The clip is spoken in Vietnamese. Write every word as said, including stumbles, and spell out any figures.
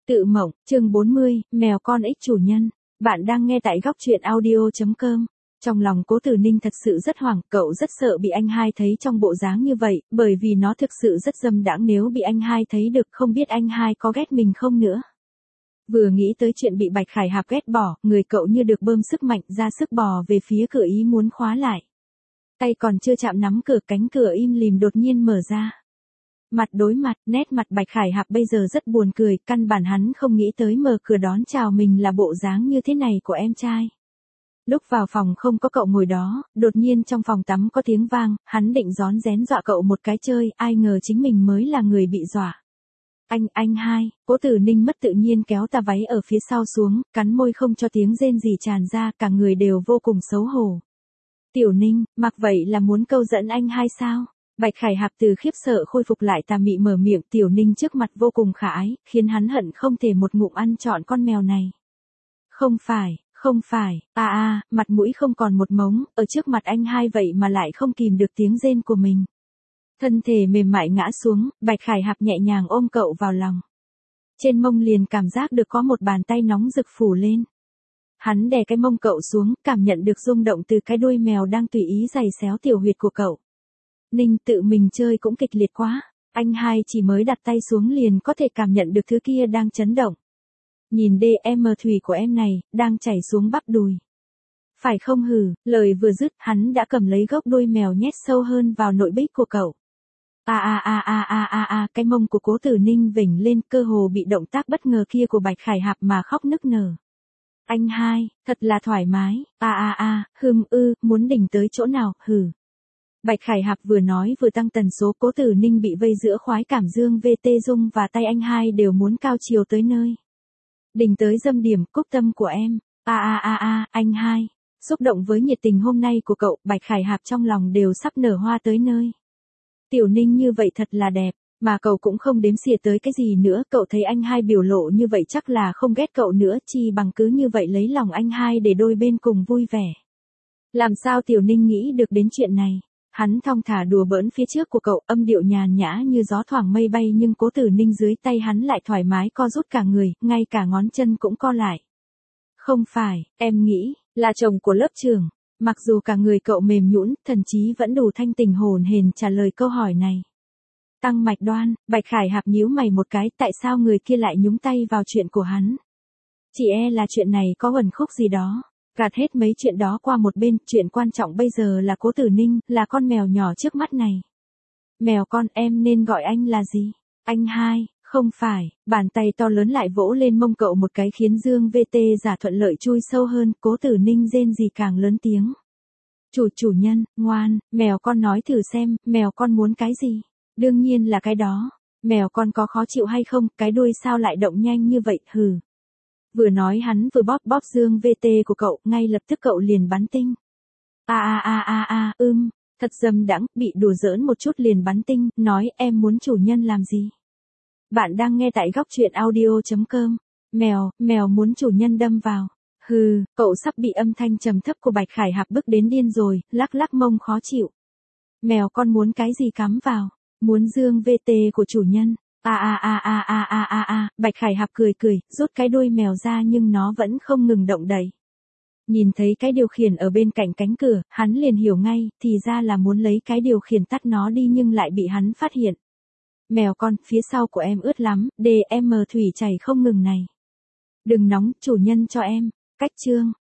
Tự mộng, chương bốn mươi, mèo con ích chủ nhân. Bạn đang nghe tại góc truyện audio chấm com. Trong lòng Cố Tử Ninh thật sự rất hoảng, cậu rất sợ bị anh hai thấy trong bộ dáng như vậy, bởi vì nó thực sự rất dâm đãng, nếu bị anh hai thấy được không biết anh hai có ghét mình không nữa. Vừa nghĩ tới chuyện bị Bạch Khải Hạp ghét bỏ, người cậu như được bơm sức mạnh, ra sức bò về phía cửa ý muốn khóa lại. Tay còn chưa chạm nắm cửa, cánh cửa im lìm đột nhiên mở ra. Mặt đối mặt, nét mặt Bạch Khải Hạp bây giờ rất buồn cười, căn bản hắn không nghĩ tới mở cửa đón chào mình là bộ dáng như thế này của em trai. Lúc vào phòng không có cậu ngồi đó, đột nhiên trong phòng tắm có tiếng vang, hắn định rón rén dọa cậu một cái chơi, ai ngờ chính mình mới là người bị dọa. Anh, anh hai, Cố Tử Ninh mất tự nhiên kéo tà váy ở phía sau xuống, cắn môi không cho tiếng rên gì tràn ra, cả người đều vô cùng xấu hổ. Tiểu Ninh, mặc vậy là muốn câu dẫn anh hai sao? Bạch Khải Hạp từ khiếp sợ khôi phục lại tà mị mở miệng, Tiểu Ninh trước mặt vô cùng khả ái, khiến hắn hận không thể một ngụm ăn trọn con mèo này. Không phải, không phải, a a, mặt mũi không còn một mống, ở trước mặt anh hai vậy mà lại không kìm được tiếng rên của mình. Thân thể mềm mại ngã xuống, Bạch Khải Hạp nhẹ nhàng ôm cậu vào lòng. Trên mông liền cảm giác được có một bàn tay nóng rực phủ lên. Hắn đè cái mông cậu xuống, cảm nhận được rung động từ cái đuôi mèo đang tùy ý giày xéo tiểu huyệt của cậu. Ninh tự mình chơi cũng kịch liệt quá, anh hai chỉ mới đặt tay xuống liền có thể cảm nhận được thứ kia đang chấn động. Nhìn đê em thủy của em này, đang chảy xuống bắp đùi. Phải không hừ, lời vừa dứt, hắn đã cầm lấy gốc đuôi mèo nhét sâu hơn vào nội bích của cậu. A a a a a a a, cái mông của Cố Tử Ninh vểnh lên, cơ hồ bị động tác bất ngờ kia của Bạch Khải Hạp mà khóc nức nở. Anh hai, thật là thoải mái, a a a, hừm ư, muốn đỉnh tới chỗ nào, hừ. Bạch Khải Hạp vừa nói vừa tăng tần số, Cố Tử Ninh bị vây giữa khoái cảm dương vê tê dung và tay anh hai đều muốn cao chiều tới nơi. Đỉnh tới dâm điểm, cúc tâm của em, a a a a, anh hai. Xúc động với nhiệt tình hôm nay của cậu, Bạch Khải Hạp trong lòng đều sắp nở hoa tới nơi. Tiểu Ninh như vậy thật là đẹp, mà cậu cũng không đếm xỉa tới cái gì nữa, cậu thấy anh hai biểu lộ như vậy chắc là không ghét cậu nữa, chi bằng cứ như vậy lấy lòng anh hai để đôi bên cùng vui vẻ. Làm sao Tiểu Ninh nghĩ được đến chuyện này? Hắn thong thả đùa bỡn phía trước của cậu, âm điệu nhàn nhã như gió thoảng mây bay, nhưng Cố Tử Ninh dưới tay hắn lại thoải mái co rút cả người, ngay cả ngón chân cũng co lại. Không phải, em nghĩ, là chồng của lớp trưởng. Mặc dù cả người cậu mềm nhũn, thần chí vẫn đủ thanh tình hồn hển trả lời câu hỏi này. Tăng mạch đoan, Bạch Khải Hạp nhíu mày một cái, tại sao người kia lại nhúng tay vào chuyện của hắn? Chỉ e là chuyện này có uẩn khúc gì đó. Gạt hết mấy chuyện đó qua một bên, chuyện quan trọng bây giờ là Cố Tử Ninh, là con mèo nhỏ trước mắt này. Mèo con, em nên gọi anh là gì? Anh hai, không phải, bàn tay to lớn lại vỗ lên mông cậu một cái khiến dương vê tê giả thuận lợi chui sâu hơn, Cố Tử Ninh rên gì càng lớn tiếng. Chủ chủ nhân, ngoan, mèo con nói thử xem, mèo con muốn cái gì? Đương nhiên là cái đó. Mèo con có khó chịu hay không, cái đuôi sao lại động nhanh như vậy, hừ. Vừa nói hắn vừa bóp bóp dương vê tê của cậu, ngay lập tức cậu liền bắn tinh. A a a a a, ưm, thật dâm đãng, bị đùa giỡn một chút liền bắn tinh, nói em muốn chủ nhân làm gì? Bạn đang nghe tại góc truyện audio chấm com. Mèo, mèo muốn chủ nhân đâm vào. Hừ, cậu sắp bị âm thanh trầm thấp của Bạch Khải Hạp bức đến điên rồi, lắc lắc mông khó chịu. Mèo con muốn cái gì cắm vào? Muốn dương vê tê của chủ nhân. A a a a a a a a, Bạch Khải Hạp cười cười, rút cái đuôi mèo ra nhưng nó vẫn không ngừng động đậy. Nhìn thấy cái điều khiển ở bên cạnh cánh cửa, hắn liền hiểu ngay, thì ra là muốn lấy cái điều khiển tắt nó đi nhưng lại bị hắn phát hiện. Mèo con, phía sau của em ướt lắm, đê em thủy chảy không ngừng này. Đừng nóng, chủ nhân cho em. Cách chương,